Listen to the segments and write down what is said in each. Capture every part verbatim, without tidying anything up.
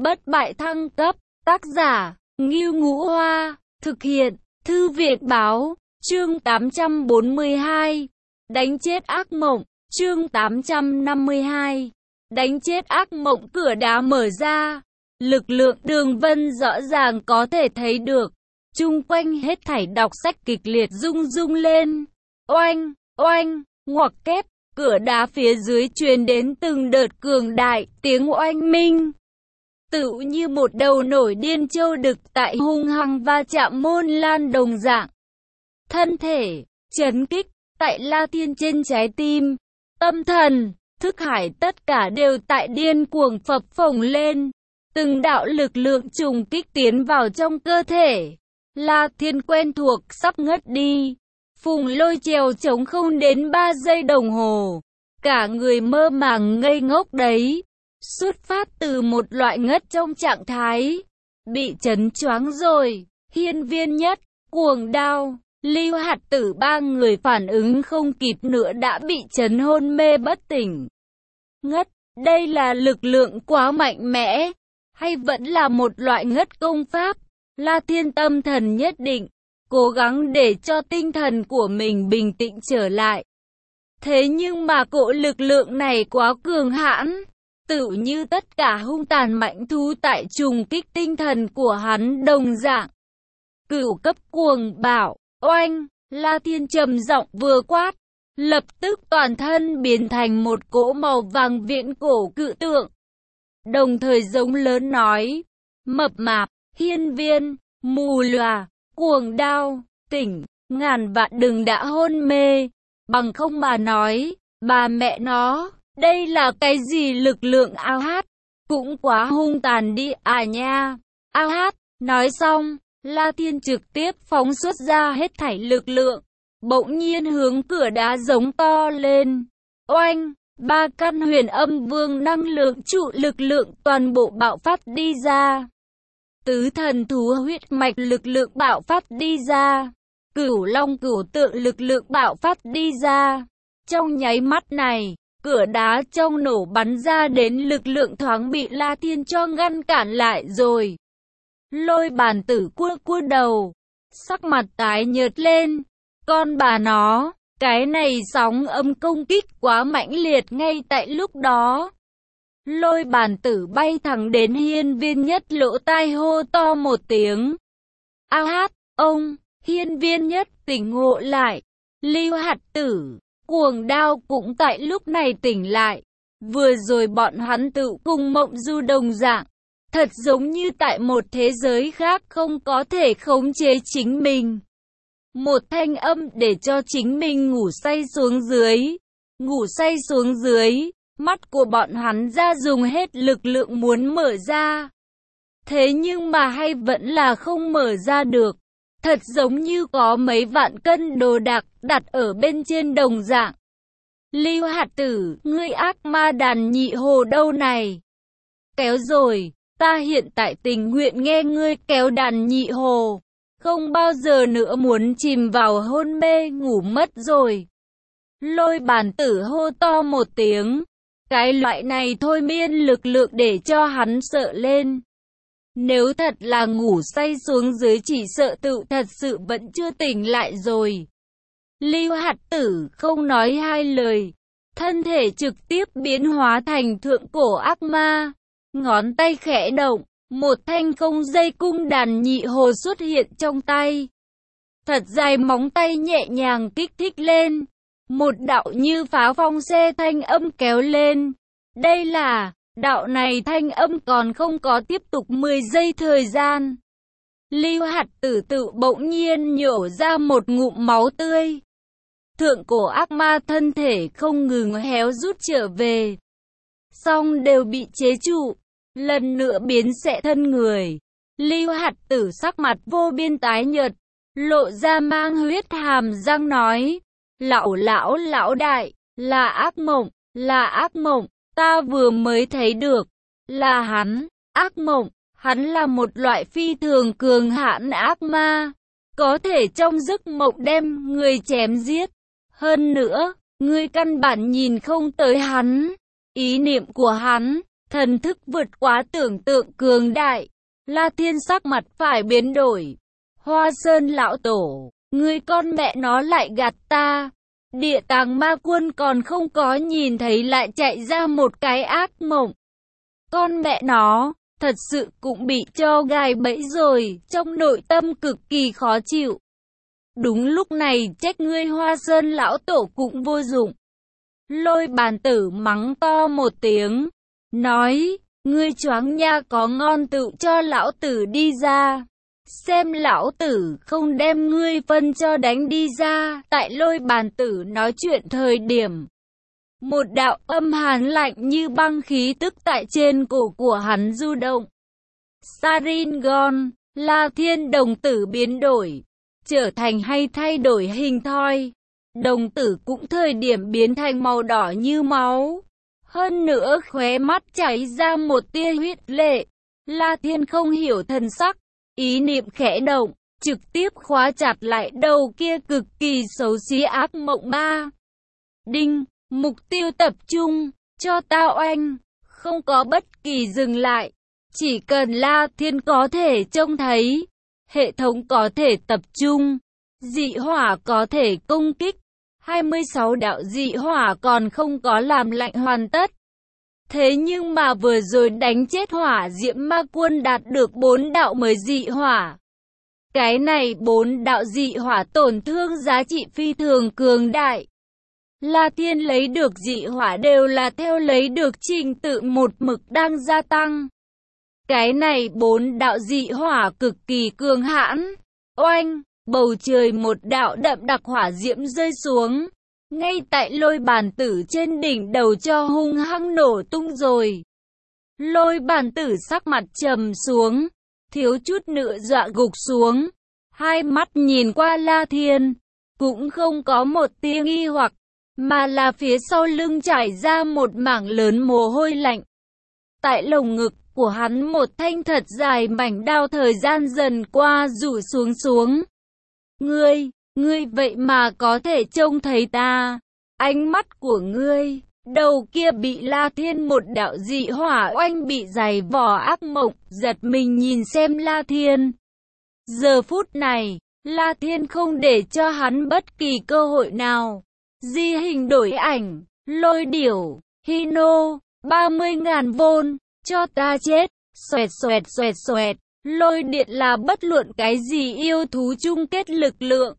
bất bại thăng cấp, tác giả, Ngưu Ngũ Hoa, thực hiện, Thư viện Báo, chương tám trăm bốn mươi hai, đánh chết ác mộng, chương tám trăm năm mươi hai, đánh chết ác mộng. Cửa đá mở ra, lực lượng Đường Vân rõ ràng có thể thấy được, chung quanh hết thảy đọc sách kịch liệt rung rung lên, oanh, oanh, ngoặc kép. Cửa đá phía dưới truyền đến từng đợt cường đại tiếng oanh minh, tựu như một đầu nổi điên châu đực tại hung hăng va chạm môn lan đồng dạng. Thân thể chấn kích tại La Thiên trên trái tim, tâm thần, thức hải tất cả đều tại điên cuồng phập phồng lên, từng đạo lực lượng trùng kích tiến vào trong cơ thể. La Thiên quen thuộc sắp ngất đi. Phùng Lôi trèo trống không đến ba giây đồng hồ, cả người mơ màng ngây ngốc đấy, xuất phát từ một loại ngất trong trạng thái bị chấn choáng rồi. Hiên Viên Nhất, Cuồng Đao, Lưu Hạt Tử ba người phản ứng không kịp nữa đã bị chấn hôn mê bất tỉnh. Ngất, đây là lực lượng quá mạnh mẽ, hay vẫn là một loại ngất công pháp? La Thiên tâm thần nhất định, cố gắng để cho tinh thần của mình bình tĩnh trở lại. Thế nhưng mà cỗ lực lượng này quá cường hãn, tựu như tất cả hung tàn mạnh thú tại trùng kích tinh thần của hắn đồng dạng. Cửu cấp cuồng bạo, oanh, La Thiên trầm giọng vừa quát, lập tức toàn thân biến thành một cỗ màu vàng viễn cổ cự tượng. Đồng thời giống lớn nói, mập mạp, hiên viên, mù lòa, Cuồng Đao, tỉnh, ngàn vạn đừng đã hôn mê, bằng không mà nói, bà mẹ nó, đây là cái gì lực lượng ao hát, cũng quá hung tàn đi à nha. Ao hát, nói xong, La Thiên trực tiếp phóng xuất ra hết thảy lực lượng, bỗng nhiên hướng cửa đá giống to lên, oanh, ba căn huyền âm vương năng lượng trụ lực lượng toàn bộ bạo phát đi ra. Tứ thần thú huyết mạch lực lượng bạo phát đi ra, cửu long cửu tượng lực lượng bạo phát đi ra. Trong nháy mắt này, cửa đá trong nổ bắn ra đến lực lượng thoáng bị La Thiên cho ngăn cản lại rồi. Lôi Bàn Tử cua cua đầu, sắc mặt tái nhợt lên, con bà nó, cái này sóng âm công kích quá mãnh liệt ngay tại lúc đó. Lôi Bàn Tử bay thẳng đến Hiên Viên Nhất lỗ tai hô to một tiếng. A hát, ông, Hiên Viên Nhất tỉnh ngộ lại. Lưu Hạt Tử, Cuồng Đao cũng tại lúc này tỉnh lại. Vừa rồi bọn hắn tự cùng mộng du đồng dạng, thật giống như tại một thế giới khác không có thể khống chế chính mình. Một thanh âm để cho chính mình ngủ say xuống dưới. Ngủ say xuống dưới. Mắt của bọn hắn ra dùng hết lực lượng muốn mở ra. Thế nhưng mà hay vẫn là không mở ra được. Thật giống như có mấy vạn cân đồ đạc đặt ở bên trên đồng dạng. Lưu Hạt Tử, ngươi ác ma đàn nhị hồ đâu này? Kéo rồi, ta hiện tại tình nguyện nghe ngươi kéo đàn nhị hồ. Không bao giờ nữa muốn chìm vào hôn mê ngủ mất rồi. Lôi Bàn Tử hô to một tiếng. Cái loại này thôi miên lực lượng để cho hắn sợ lên. Nếu thật là ngủ say xuống dưới chỉ sợ tự thật sự vẫn chưa tỉnh lại rồi. Lưu Hạt Tử không nói hai lời, thân thể trực tiếp biến hóa thành thượng cổ ác ma. Ngón tay khẽ động, một thanh không dây cung đàn nhị hồ xuất hiện trong tay. Thật dài móng tay nhẹ nhàng kích thích lên. Một đạo như pháo phong xe thanh âm kéo lên. Đây là, đạo này thanh âm còn không có tiếp tục mười giây thời gian. Lưu Hạt Tử tự bỗng nhiên nhổ ra một ngụm máu tươi. Thượng cổ ác ma thân thể không ngừng héo rút trở về. Song đều bị chế trụ, lần nữa biến xẹ thân người. Lưu Hạt Tử sắc mặt vô biên tái nhợt, lộ ra mang huyết hàm răng nói. Lão lão lão đại, là ác mộng, là ác mộng, ta vừa mới thấy được, là hắn, ác mộng, hắn là một loại phi thường cường hãn ác ma, có thể trong giấc mộng đem người chém giết, hơn nữa, ngươi căn bản nhìn không tới hắn, ý niệm của hắn, thần thức vượt quá tưởng tượng cường đại. La Thiên sắc mặt phải biến đổi. Hoa Sơn lão tổ, ngươi con mẹ nó lại gạt ta. Địa Tàng Ma Quân còn không có nhìn thấy lại chạy ra một cái ác mộng. Con mẹ nó, thật sự cũng bị cho gài bẫy rồi, trong nội tâm cực kỳ khó chịu. Đúng lúc này trách ngươi Hoa Sơn lão tổ cũng vô dụng. Lôi Bàn Tử mắng to một tiếng, nói, ngươi choáng nha, có ngon tự cho lão tử đi ra. Xem lão tử không đem ngươi phân cho đánh đi ra. Tại Lôi Bàn Tử nói chuyện thời điểm, một đạo âm hàn lạnh như băng khí tức tại trên cổ của hắn du động. Saringon, La Thiên đồng tử biến đổi, trở thành hay thay đổi hình thoi. Đồng tử cũng thời điểm biến thành màu đỏ như máu. Hơn nữa khóe mắt chảy ra một tia huyết lệ. La Thiên không hiểu thần sắc, ý niệm khẽ động, trực tiếp khóa chặt lại đầu kia cực kỳ xấu xí ác mộng ma. Đinh, mục tiêu tập trung, cho tao oanh, không có bất kỳ dừng lại. Chỉ cần La Thiên có thể trông thấy, hệ thống có thể tập trung, dị hỏa có thể công kích. hai mươi sáu đạo dị hỏa còn không có làm lạnh hoàn tất. Thế nhưng mà vừa rồi đánh chết Hỏa Diễm Ma Quân đạt được bốn đạo mới dị hỏa. Cái này bốn đạo dị hỏa tổn thương giá trị phi thường cường đại. La Thiên lấy được dị hỏa đều là theo lấy được trình tự một mực đang gia tăng. Cái này bốn đạo dị hỏa cực kỳ cường hãn. Oanh, bầu trời một đạo đậm đặc hỏa diễm rơi xuống. Ngay tại Lôi Bàn Tử trên đỉnh đầu cho hung hăng nổ tung rồi. Lôi Bàn Tử sắc mặt trầm xuống, thiếu chút nữa dọa gục xuống. Hai mắt nhìn qua La Thiên, cũng không có một tia nghi hoặc, mà là phía sau lưng trải ra một mảng lớn mồ hôi lạnh. Tại lồng ngực của hắn một thanh thật dài mảnh đao thời gian dần qua rủ xuống xuống. Ngươi, ngươi vậy mà có thể trông thấy ta. Ánh mắt của ngươi, đầu kia bị La Thiên một đạo dị hỏa oanh bị dày vò ác mộng, giật mình nhìn xem La Thiên. Giờ phút này, La Thiên không để cho hắn bất kỳ cơ hội nào. Di hình đổi ảnh, lôi điểu, Hino, ba mươi ngàn vôn, cho ta chết, xoẹt xoẹt xoẹt xoẹt. Lôi điện là bất luận cái gì yêu thú chung kết lực lượng.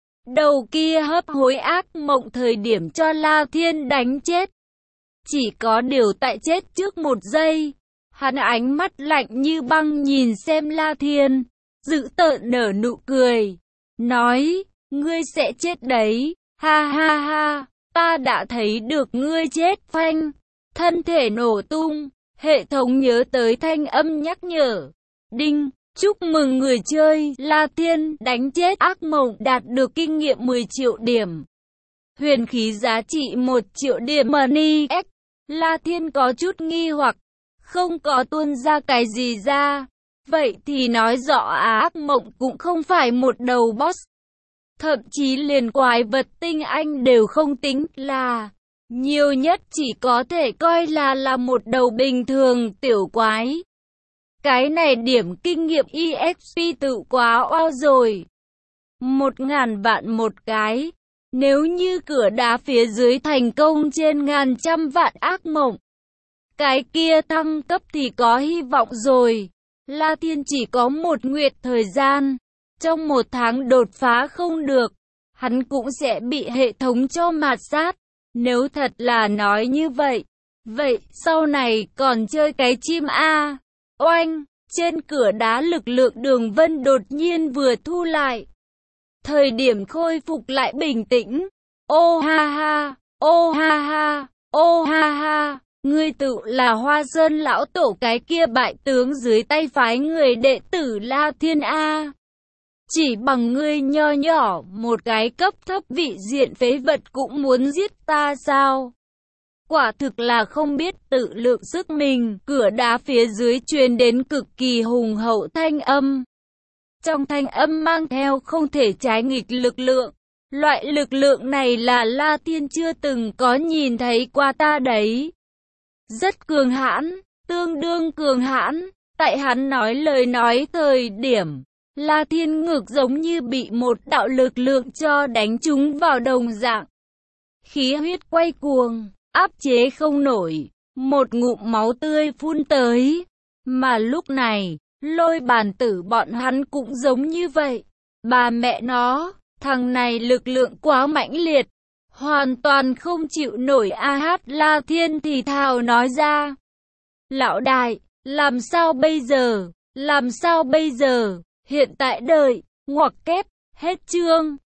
Đầu kia hấp hối ác mộng thời điểm cho La Thiên đánh chết. Chỉ có điều tại chết trước một giây, hắn ánh mắt lạnh như băng nhìn xem La Thiên, dữ tợn nở nụ cười, nói, ngươi sẽ chết đấy, ha ha ha, ta đã thấy được ngươi chết. Phanh, thân thể nổ tung, hệ thống nhớ tới thanh âm nhắc nhở. Đinh, chúc mừng người chơi La Thiên đánh chết ác mộng đạt được kinh nghiệm mười triệu điểm. Huyền khí giá trị một triệu điểm money X. La Thiên có chút nghi hoặc, không có tuôn ra cái gì ra. Vậy thì nói rõ ác mộng cũng không phải một đầu boss. Thậm chí liền quái vật tinh anh đều không tính là. Nhiều nhất chỉ có thể coi là là một đầu bình thường tiểu quái. Cái này điểm kinh nghiệm e ích pê tự quá oao rồi. Một ngàn vạn một cái. Nếu như cửa đá phía dưới thành công trên ngàn trăm vạn ác mộng, cái kia thăng cấp thì có hy vọng rồi. La Thiên chỉ có một nguyệt thời gian. Trong một tháng đột phá không được, hắn cũng sẽ bị hệ thống cho mạt sát. Nếu thật là nói như vậy, vậy sau này còn chơi cái chim A. Oanh, trên cửa đá lực lượng Đường Vân đột nhiên vừa thu lại. Thời điểm khôi phục lại bình tĩnh. Ô ha ha, ô ha ha, ô ha ha, ngươi tự là Hoa Sơn lão tổ cái kia bại tướng dưới tay phái người đệ tử La Thiên A. Chỉ bằng ngươi nho nhỏ, một cái cấp thấp vị diện phế vật cũng muốn giết ta sao? Quả thực là không biết tự lượng sức mình. Cửa đá phía dưới truyền đến cực kỳ hùng hậu thanh âm. Trong thanh âm mang theo không thể trái nghịch lực lượng. Loại lực lượng này là La Thiên chưa từng có nhìn thấy qua ta đấy. Rất cường hãn, tương đương cường hãn. Tại hắn nói lời nói thời điểm, La Thiên Ngược giống như bị một đạo lực lượng cho đánh trúng vào đồng dạng. Khí huyết quay cuồng, áp chế không nổi, một ngụm máu tươi phun tới. Mà lúc này, Lôi Bàn Tử bọn hắn cũng giống như vậy. Bà mẹ nó, thằng này lực lượng quá mãnh liệt, hoàn toàn không chịu nổi. A Hát La Thiên thì thào nói ra. Lão đại, làm sao bây giờ, làm sao bây giờ, hiện tại đợi, ngoặc kép, hết chương.